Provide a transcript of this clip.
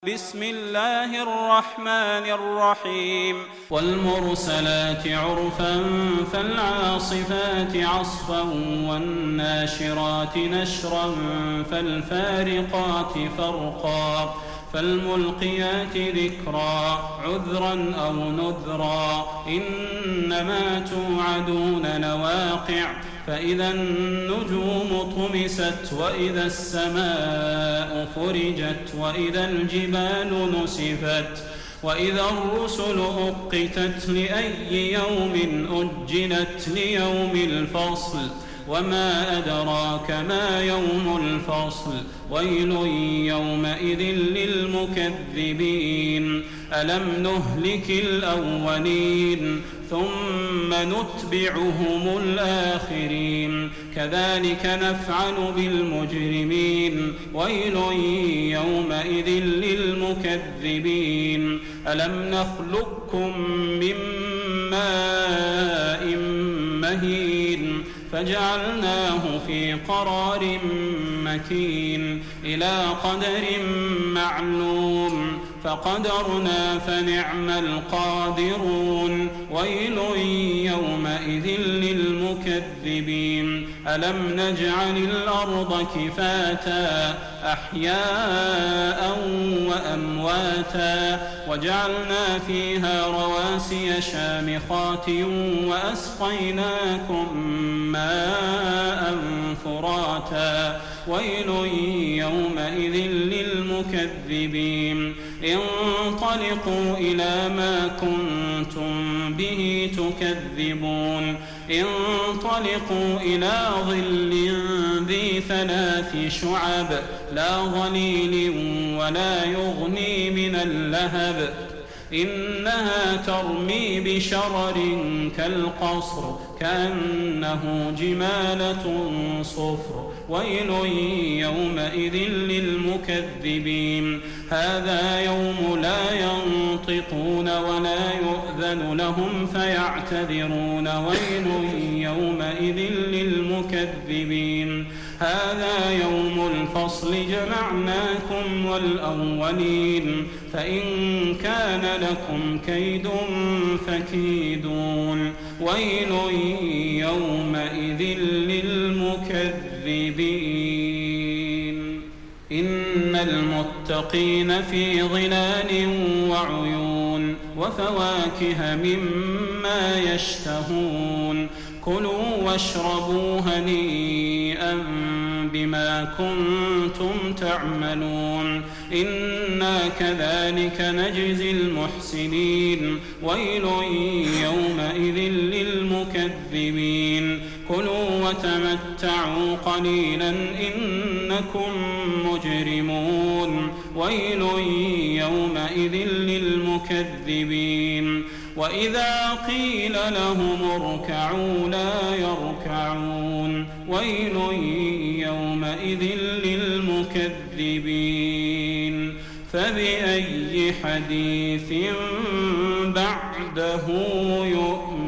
بسم الله الرحمن الرحيم والمرسلات عرفا فالعاصفات عصفا والناشرات نشرا فالفارقات فرقا فالملقيات ذكرا عذرا أو نذرا إنما توعدون لواقع فإذا النجوم طمست وإذا السماء فرجت وإذا الجبال نسفت وإذا الرسل أقتت لأي يوم أجلت ليوم الفصل وما أدراك ما يوم الفصل ويل يومئذ للمكذبين ألم نهلك الأولين ثم نتبعهم الآخرين كذلك نفعل بالمجرمين ويل يومئذ للمكذبين ألم نخلقكم من ماء مهين فجعلناه في قرار مكين إلى قدر معلوم فقدرنا فنعم القادرون ويل يومئذ للمكذبين ألم نجعل الأرض كفاتا أحياء وأمواتا وجعلنا فيها رواسي شامخات وأسقيناكم ماء فراتا ويل يومئذ للمكذبين انطلقوا إلى ما كنتم به تكذبون انطلقوا إلى ظل ذي 3 شعب لا ظليل ولا يغني من اللهب إنها ترمي بشرر كالقصر كأنه جمالة صفر ويل يومئذ للمكذبين هذا يوم لا ينطقون ولا يؤذن لهم فيعتذرون ويل يومئذ للمكذبين هذا يوم الفصل جمعناكم والأولين فإن كان لكم كيد فكيدون ويل يومئذ للمكذبين إن المتقين في ظلال وعيون وفواكه مما يشتهون كلوا واشربوا هنيئا بما كنتم تعملون إنا كذلك نجزي المحسنين ويل يومئذ للمكذبين كلوا وتمتعوا قليلا إنكم مجرمون ويل يومئذ للمكذبين وإذا قيل لهم اركعوا لا يركعون ويل يومئذ للمكذبين فبأي حديث بعده يؤمنون